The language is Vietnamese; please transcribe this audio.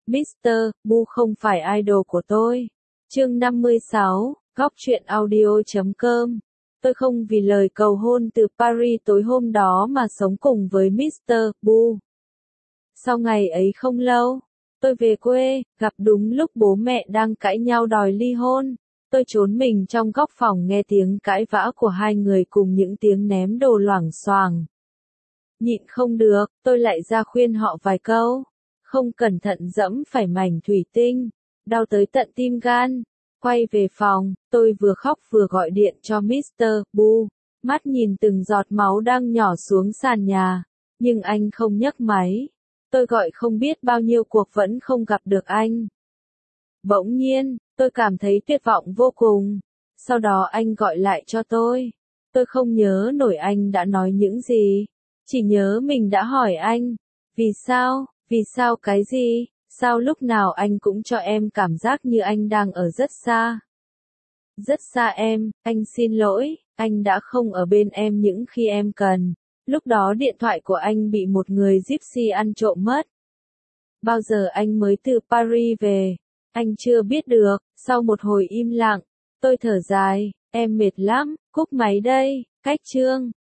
Mr. Bu không phải idol của tôi. Chương 56, Góc truyện audio.com. Tôi không vì lời cầu hôn từ Paris tối hôm đó mà sống cùng với Mr. Bu. Sau ngày ấy không lâu, tôi về quê, gặp đúng lúc bố mẹ đang cãi nhau đòi ly hôn. Tôi trốn mình trong góc phòng nghe tiếng cãi vã của hai người cùng những tiếng ném đồ loảng xoảng. Nhịn không được, tôi lại ra khuyên họ vài câu. Không cẩn thận dẫm phải mảnh thủy tinh, đau tới tận tim gan. Quay về phòng, tôi vừa khóc vừa gọi điện cho Mr. Bu, mắt nhìn từng giọt máu đang nhỏ xuống sàn nhà, nhưng anh không nhấc máy. Tôi gọi không biết bao nhiêu cuộc vẫn không gặp được anh. Bỗng nhiên, tôi cảm thấy tuyệt vọng vô cùng. Sau đó anh gọi lại cho tôi. Tôi không nhớ nổi anh đã nói những gì. Chỉ nhớ mình đã hỏi anh. Vì sao cái gì? Sao lúc nào anh cũng cho em cảm giác như anh đang ở rất xa? Rất xa em, anh xin lỗi, anh đã không ở bên em những khi em cần. Lúc đó điện thoại của anh bị một người gypsy ăn trộm mất. Bao giờ anh mới từ Paris về? Anh chưa biết được. Sau một hồi im lặng, tôi thở dài, em mệt lắm, cúp máy đây. Cách chương